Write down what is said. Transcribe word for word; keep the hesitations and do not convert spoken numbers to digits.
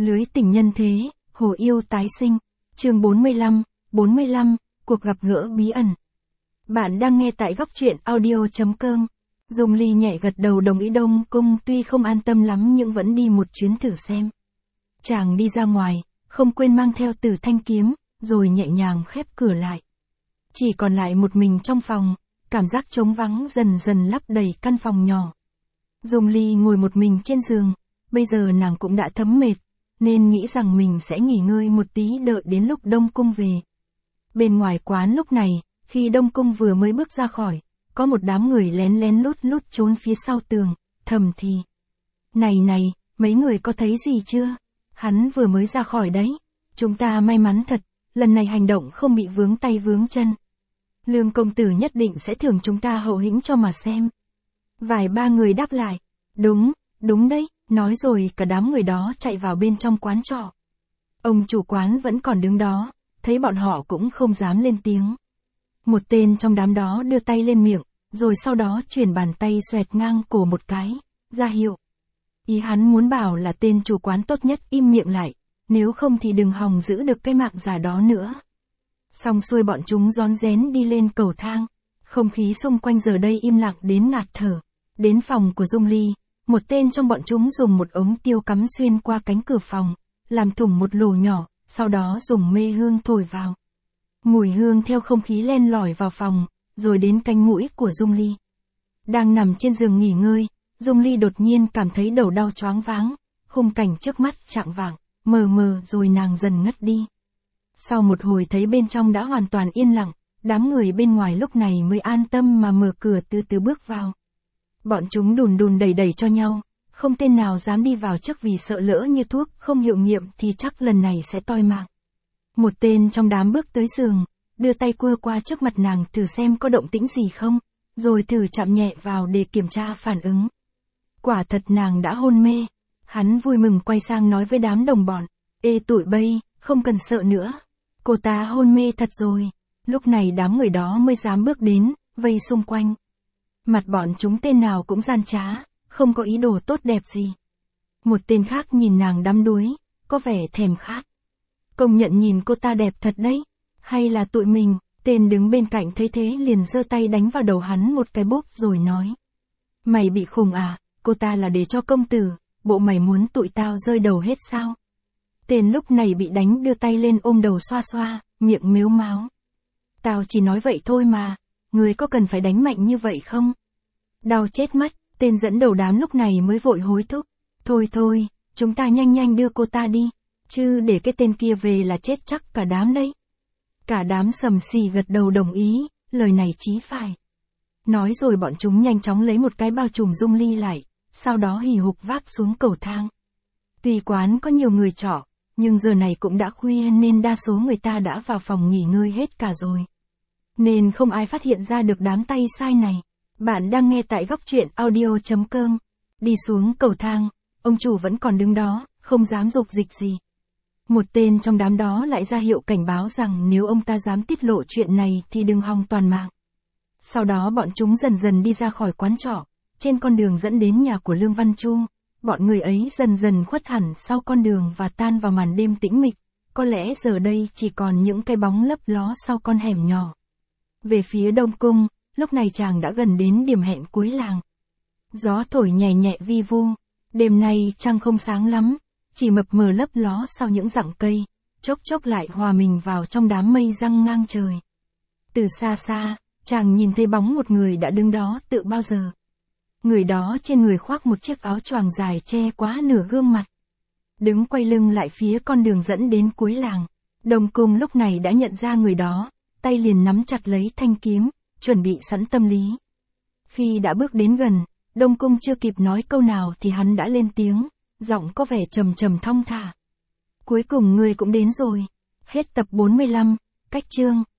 Lưới tình nhân thế, hồ yêu tái sinh. Chương bốn mươi lăm, bốn mươi lăm, cuộc gặp gỡ bí ẩn. Bạn đang nghe tại góc truyện audio chấm com. Dung Ly nhẹ gật đầu đồng ý Đông Cung, tuy không an tâm lắm nhưng vẫn đi một chuyến thử xem. Chàng đi ra ngoài, không quên mang theo Tử Thanh kiếm, rồi nhẹ nhàng khép cửa lại. Chỉ còn lại một mình trong phòng, cảm giác trống vắng dần dần lấp đầy căn phòng nhỏ. Dung Ly ngồi một mình trên giường, bây giờ nàng cũng đã thấm mệt, nên nghĩ rằng mình sẽ nghỉ ngơi một tí đợi đến lúc Đông Cung về. Bên ngoài quán lúc này, khi Đông Cung vừa mới bước ra khỏi, có một đám người lén lén lút lút trốn phía sau tường, thầm thì. Này này, mấy người có thấy gì chưa? Hắn vừa mới ra khỏi đấy. Chúng ta may mắn thật, lần này hành động không bị vướng tay vướng chân. Lương công tử nhất định sẽ thưởng chúng ta hậu hĩnh cho mà xem. Vài ba người đáp lại. Đúng, đúng đấy, nói rồi cả đám người đó chạy vào bên trong quán trọ. Ông chủ quán vẫn còn đứng đó, thấy bọn họ cũng không dám lên tiếng. Một tên trong đám đó đưa tay lên miệng, rồi sau đó chuyển bàn tay xoẹt ngang cổ một cái, ra hiệu. Ý hắn muốn bảo là tên chủ quán tốt nhất im miệng lại, nếu không thì đừng hòng giữ được cái mạng già đó nữa. Xong xuôi bọn chúng rón rén đi lên cầu thang, không khí xung quanh giờ đây im lặng đến ngạt thở. Đến phòng của Dung Ly, một tên trong bọn chúng dùng một ống tiêu cắm xuyên qua cánh cửa phòng, làm thủng một lỗ nhỏ, sau đó dùng mê hương thổi vào. Mùi hương theo không khí len lỏi vào phòng, rồi đến cánh mũi của Dung Ly. Đang nằm trên giường nghỉ ngơi, Dung Ly đột nhiên cảm thấy đầu đau choáng váng, khung cảnh trước mắt chạng vạng, mờ mờ rồi nàng dần ngất đi. Sau một hồi thấy bên trong đã hoàn toàn yên lặng, đám người bên ngoài lúc này mới an tâm mà mở cửa từ từ bước vào. Bọn chúng đùn đùn đẩy đẩy cho nhau, không tên nào dám đi vào trước vì sợ lỡ như thuốc không hiệu nghiệm thì chắc lần này sẽ toi mạng. Một tên trong đám bước tới giường, đưa tay cua qua trước mặt nàng thử xem có động tĩnh gì không, rồi thử chạm nhẹ vào để kiểm tra phản ứng. Quả thật nàng đã hôn mê. Hắn vui mừng quay sang nói với đám đồng bọn, ê tụi bay, không cần sợ nữa. Cô ta hôn mê thật rồi. Lúc này đám người đó mới dám bước đến, vây xung quanh. Mặt bọn chúng tên nào cũng gian trá, không có ý đồ tốt đẹp gì. Một tên khác nhìn nàng đắm đuối, có vẻ thèm khát. Công nhận nhìn cô ta đẹp thật đấy. Hay là tụi mình? Tên đứng bên cạnh thấy thế liền giơ tay đánh vào đầu hắn một cái bốp rồi nói. Mày bị khùng à, cô ta là để cho công tử, bộ mày muốn tụi tao rơi đầu hết sao? Tên lúc này bị đánh đưa tay lên ôm đầu xoa xoa, miệng mếu máo. Tao chỉ nói vậy thôi mà, người có cần phải đánh mạnh như vậy không? Đau chết mất, tên dẫn đầu đám lúc này mới vội hối thúc. Thôi thôi, chúng ta nhanh nhanh đưa cô ta đi, chứ để cái tên kia về là chết chắc cả đám đấy. Cả đám sầm xì gật đầu đồng ý, lời này chí phải. Nói rồi bọn chúng nhanh chóng lấy một cái bao trùm Dung Ly lại, sau đó hì hục vác xuống cầu thang. Tuy quán có nhiều người trọ, nhưng giờ này cũng đã khuya nên đa số người ta đã vào phòng nghỉ ngơi hết cả rồi. Nên không ai phát hiện ra được đám tay sai này. Bạn đang nghe tại góc truyện audio chấm com. Đi xuống cầu thang, ông chủ vẫn còn đứng đó, không dám dục dịch gì. Một tên trong đám đó lại ra hiệu cảnh báo rằng nếu ông ta dám tiết lộ chuyện này thì đừng hòng toàn mạng. Sau đó bọn chúng dần dần đi ra khỏi quán trọ, trên con đường dẫn đến nhà của Lương Văn Chu. Bọn người ấy dần dần khuất hẳn sau con đường và tan vào màn đêm tĩnh mịch, có lẽ giờ đây chỉ còn những cái bóng lấp ló sau con hẻm nhỏ. Về phía Đông Cung, lúc này chàng đã gần đến điểm hẹn cuối làng. Gió thổi nhẹ nhẹ vi vu, đêm nay trăng không sáng lắm, chỉ mập mờ lấp ló sau những rặng cây, chốc chốc lại hòa mình vào trong đám mây giăng ngang trời. Từ xa xa, chàng nhìn thấy bóng một người đã đứng đó tự bao giờ. Người đó trên người khoác một chiếc áo choàng dài che quá nửa gương mặt. Đứng quay lưng lại phía con đường dẫn đến cuối làng. Đông Cung lúc này đã nhận ra người đó, tay liền nắm chặt lấy thanh kiếm, chuẩn bị sẵn tâm lý. Khi đã bước đến gần, Đông Cung chưa kịp nói câu nào thì hắn đã lên tiếng, giọng có vẻ trầm trầm thong thả. Cuối cùng ngươi cũng đến rồi. Hết tập bốn mươi lăm, cách chương.